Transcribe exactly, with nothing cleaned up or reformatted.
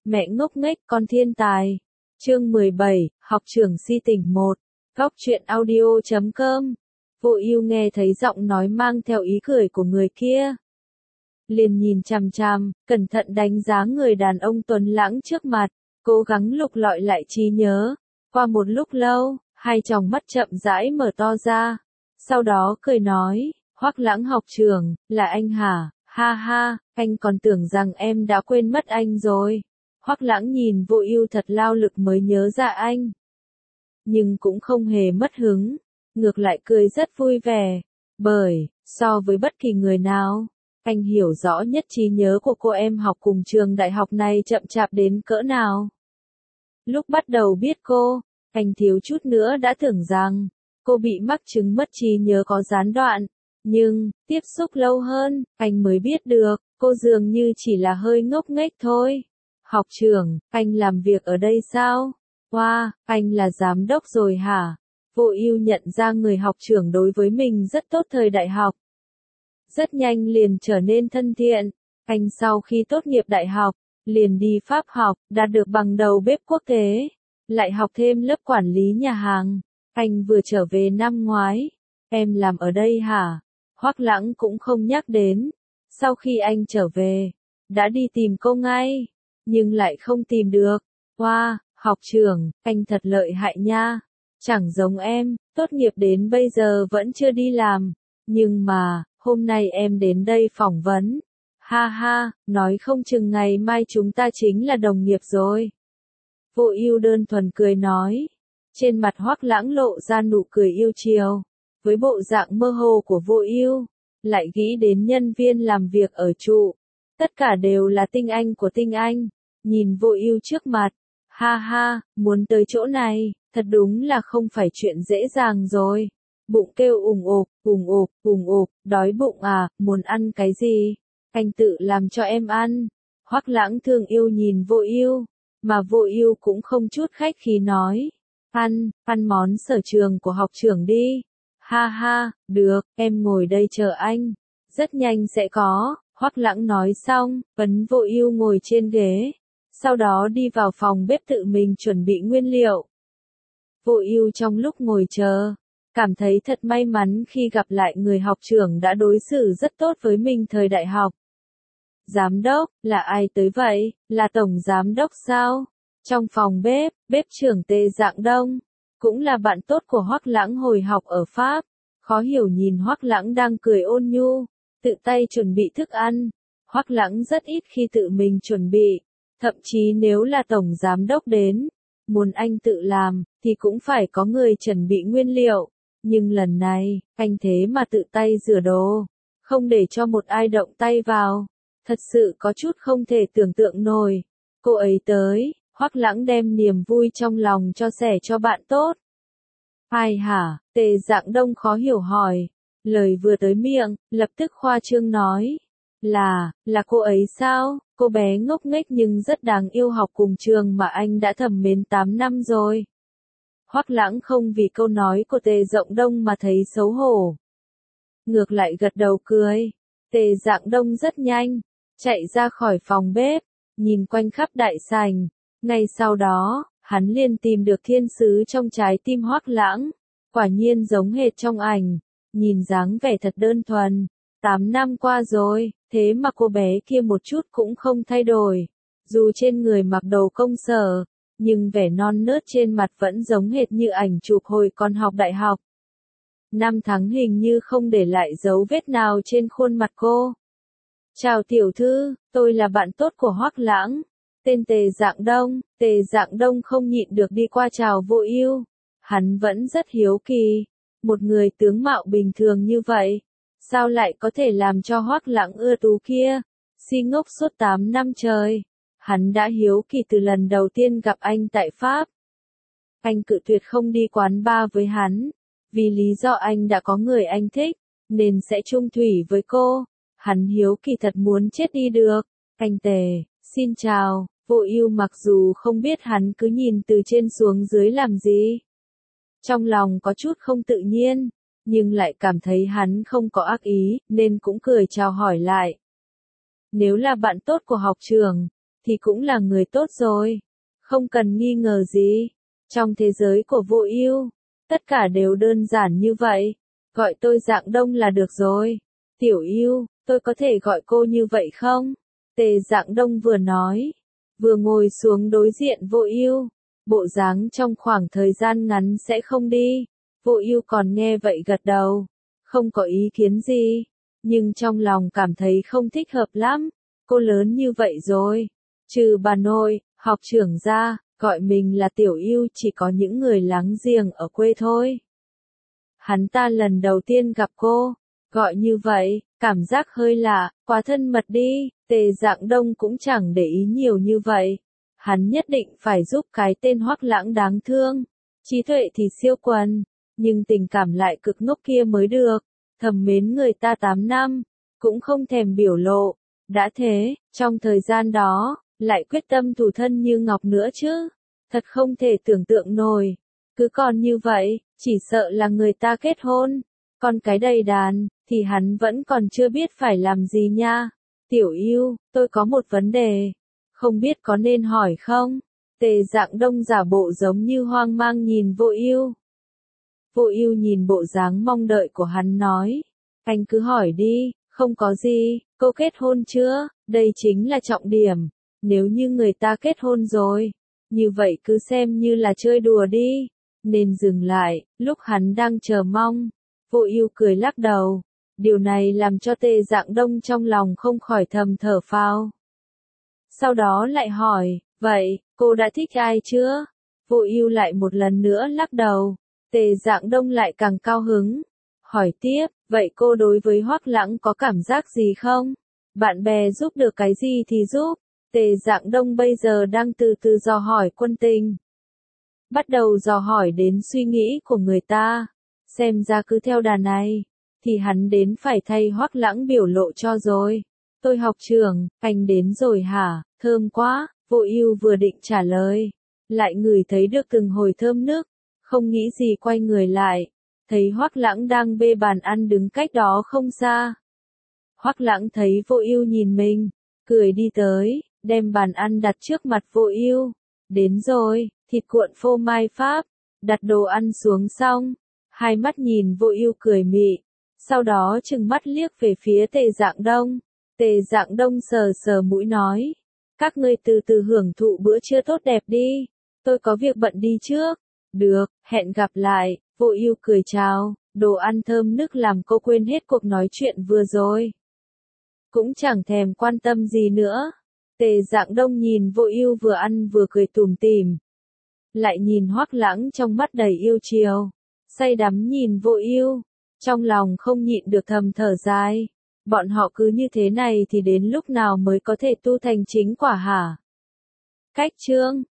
Mẹ ngốc nghếch con thiên tài. Chương mười bảy, học trưởng si tình một. Góc truyện audio chấm com. Vô Ưu nghe thấy giọng nói mang theo ý cười của người kia, liền nhìn chằm chằm, cẩn thận đánh giá người đàn ông tuấn lãng trước mặt, cố gắng lục lọi lại trí nhớ. Qua một lúc lâu, hai tròng mắt chậm rãi mở to ra, sau đó cười nói, Hoắc Lãng học trưởng, là anh hả? Ha ha, anh còn tưởng rằng em đã quên mất anh rồi. Hoắc Lãng nhìn Vô Ưu thật lao lực mới nhớ ra anh, nhưng cũng không hề mất hứng, ngược lại cười rất vui vẻ, bởi, so với bất kỳ người nào, anh hiểu rõ nhất trí nhớ của cô em học cùng trường đại học này chậm chạp đến cỡ nào. Lúc bắt đầu biết cô, anh thiếu chút nữa đã tưởng rằng, cô bị mắc chứng mất trí nhớ có gián đoạn, nhưng, tiếp xúc lâu hơn, anh mới biết được, cô dường như chỉ là hơi ngốc nghếch thôi. Học trưởng, anh làm việc ở đây sao? Wow, anh là giám đốc rồi hả? Vô Ưu nhận ra người học trưởng đối với mình rất tốt thời đại học. Rất nhanh liền trở nên thân thiện. Anh sau khi tốt nghiệp đại học, liền đi Pháp học, đạt được bằng đầu bếp quốc tế, lại học thêm lớp quản lý nhà hàng. Anh vừa trở về năm ngoái. Em làm ở đây hả? Hoắc Lãng cũng không nhắc đến. Sau khi anh trở về, đã đi tìm cô ngay, nhưng lại không tìm được. Wow, học trưởng, anh thật lợi hại nha. Chẳng giống em, tốt nghiệp đến bây giờ vẫn chưa đi làm. Nhưng mà, hôm nay em đến đây phỏng vấn. Ha ha, nói không chừng ngày mai chúng ta chính là đồng nghiệp rồi. Vô Ưu đơn thuần cười nói. Trên mặt Hoắc Lãng lộ ra nụ cười yêu chiều. Với bộ dạng mơ hồ của Vô Ưu, lại nghĩ đến nhân viên làm việc ở trụ. Tất cả đều là tinh anh của tinh anh. Nhìn Vô Ưu trước mặt. Ha ha, muốn tới chỗ này, thật đúng là không phải chuyện dễ dàng rồi. Bụng kêu ùng ục, ùng ục, ùng ục, đói bụng à, muốn ăn cái gì? Anh tự làm cho em ăn. Hoắc Lãng thương yêu nhìn Vô Ưu, mà Vô Ưu cũng không chút khách khí nói. Ăn, ăn món sở trường của học trưởng đi. Ha ha, được, em ngồi đây chờ anh. Rất nhanh sẽ có. Hoắc Lãng nói xong, ấn Vô Ưu ngồi trên ghế. Sau đó đi vào phòng bếp tự mình chuẩn bị nguyên liệu. Vô Ưu trong lúc ngồi chờ, cảm thấy thật may mắn khi gặp lại người học trưởng đã đối xử rất tốt với mình thời đại học. Giám đốc, là ai tới vậy? Là tổng giám đốc sao? Trong phòng bếp, bếp trưởng Tề Dạng Đông, cũng là bạn tốt của Hoắc Lãng hồi học ở Pháp, khó hiểu nhìn Hoắc Lãng đang cười ôn nhu, tự tay chuẩn bị thức ăn. Hoắc Lãng rất ít khi tự mình chuẩn bị, thậm chí nếu là tổng giám đốc đến, muốn anh tự làm, thì cũng phải có người chuẩn bị nguyên liệu. Nhưng lần này, anh thế mà tự tay rửa đồ, không để cho một ai động tay vào. Thật sự có chút không thể tưởng tượng nổi. Cô ấy tới, Hoắc Lãng đem niềm vui trong lòng cho sẻ cho bạn tốt. Ai hả? Tề Dạng Đông khó hiểu hỏi. Lời vừa tới miệng, lập tức khoa trương nói. Là, là cô ấy sao? Cô bé ngốc nghếch nhưng rất đáng yêu học cùng trường mà anh đã thầm mến tám năm rồi. Hoắc Lãng không vì câu nói của Tề Dạng Đông mà thấy xấu hổ. Ngược lại gật đầu cười. Tề Dạng Đông rất nhanh, chạy ra khỏi phòng bếp, nhìn quanh khắp đại sảnh. Ngay sau đó, hắn liền tìm được thiên sứ trong trái tim Hoắc Lãng. Quả nhiên giống hệt trong ảnh, nhìn dáng vẻ thật đơn thuần. Tám năm qua rồi, thế mà cô bé kia một chút cũng không thay đổi. Dù trên người mặc đồ công sở, nhưng vẻ non nớt trên mặt vẫn giống hệt như ảnh chụp hồi còn học đại học. Năm tháng hình như không để lại dấu vết nào trên khuôn mặt cô. Chào tiểu thư, tôi là bạn tốt của Hoắc Lãng, tên Tề Dạng Đông. Tề Dạng Đông không nhịn được đi qua chào Vô Ưu. Hắn vẫn rất hiếu kỳ, một người tướng mạo bình thường như vậy, sao lại có thể làm cho Hoắc Lãng ưa tú kia, si ngốc suốt tám năm trời. Hắn đã hiếu kỳ từ lần đầu tiên gặp anh tại Pháp. Anh cự tuyệt không đi quán bar với hắn, vì lý do anh đã có người anh thích, nên sẽ chung thủy với cô. Hắn hiếu kỳ thật muốn chết đi được. Anh Tề, xin chào. Vô Ưu mặc dù không biết hắn cứ nhìn từ trên xuống dưới làm gì, trong lòng có chút không tự nhiên, nhưng lại cảm thấy hắn không có ác ý, nên cũng cười chào hỏi lại. Nếu là bạn tốt của học trường, thì cũng là người tốt rồi. Không cần nghi ngờ gì. Trong thế giới của Vô Ưu, tất cả đều đơn giản như vậy. Gọi tôi Dạng Đông là được rồi. Tiểu Ưu, tôi có thể gọi cô như vậy không? Tề Dạng Đông vừa nói, vừa ngồi xuống đối diện Vô Ưu. Bộ dáng trong khoảng thời gian ngắn sẽ không đi. Vô Ưu còn nghe vậy gật đầu, không có ý kiến gì, nhưng trong lòng cảm thấy không thích hợp lắm. Cô lớn như vậy rồi, trừ bà nội, học trưởng ra, gọi mình là Tiểu Ưu chỉ có những người láng giềng ở quê thôi. Hắn ta lần đầu tiên gặp cô, gọi như vậy, cảm giác hơi lạ, quá thân mật đi. Tề Dạng Đông cũng chẳng để ý nhiều như vậy. Hắn nhất định phải giúp cái tên Hoắc Lãng đáng thương. Trí tuệ thì siêu quần, nhưng tình cảm lại cực ngốc kia mới được. Thầm mến người ta tám năm, cũng không thèm biểu lộ. Đã thế, trong thời gian đó, lại quyết tâm thủ thân như ngọc nữa chứ. Thật không thể tưởng tượng nổi. Cứ còn như vậy, chỉ sợ là người ta kết hôn. Còn cái đầy đàn, thì hắn vẫn còn chưa biết phải làm gì nha. Tiểu Ưu, tôi có một vấn đề. Không biết có nên hỏi không? Tề Dạng Đông giả bộ giống như hoang mang nhìn Vô Ưu. Vô Ưu nhìn bộ dáng mong đợi của hắn nói. Anh cứ hỏi đi, không có gì, cô kết hôn chưa? Đây chính là trọng điểm. Nếu như người ta kết hôn rồi, như vậy cứ xem như là chơi đùa đi. Nên dừng lại, lúc hắn đang chờ mong. Vô Ưu cười lắc đầu. Điều này làm cho Tề Dạng Đông trong lòng không khỏi thầm thở phào. Sau đó lại hỏi, vậy, cô đã thích ai chưa? Vô Ưu lại một lần nữa lắc đầu. Tề Dạng Đông lại càng cao hứng. Hỏi tiếp, vậy cô đối với Hoắc Lãng có cảm giác gì không? Bạn bè giúp được cái gì thì giúp. Tề Dạng Đông bây giờ đang từ từ dò hỏi quân tình. Bắt đầu dò hỏi đến suy nghĩ của người ta. Xem ra cứ theo đà này, thì hắn đến phải thay Hoắc Lãng biểu lộ cho rồi. Tôi học trưởng, anh đến rồi hả? Thơm quá. Vô Ưu vừa định trả lời, lại ngửi thấy được từng hồi thơm nức, không nghĩ gì quay người lại, thấy Hoắc Lãng đang bê bàn ăn đứng cách đó không xa. Hoắc Lãng thấy Vô Ưu nhìn mình, cười đi tới, đem bàn ăn đặt trước mặt Vô Ưu. Đến rồi, thịt cuộn phô mai Pháp. Đặt đồ ăn xuống xong, hai mắt nhìn Vô Ưu cười mị, sau đó trừng mắt liếc về phía Tề Dạng Đông. Tề Dạng Đông sờ sờ mũi nói, các ngươi từ từ hưởng thụ bữa trưa tốt đẹp đi, tôi có việc bận đi trước. Được, hẹn gặp lại. Vô Ưu cười chào, đồ ăn thơm nức làm cô quên hết cuộc nói chuyện vừa rồi. Cũng chẳng thèm quan tâm gì nữa. Tề Dạng Đông nhìn Vô Ưu vừa ăn vừa cười tủm tỉm, lại nhìn Hoắc Lãng trong mắt đầy yêu chiều, say đắm nhìn Vô Ưu, trong lòng không nhịn được thầm thở dài. Bọn họ cứ như thế này thì đến lúc nào mới có thể tu thành chính quả hả? Cách chương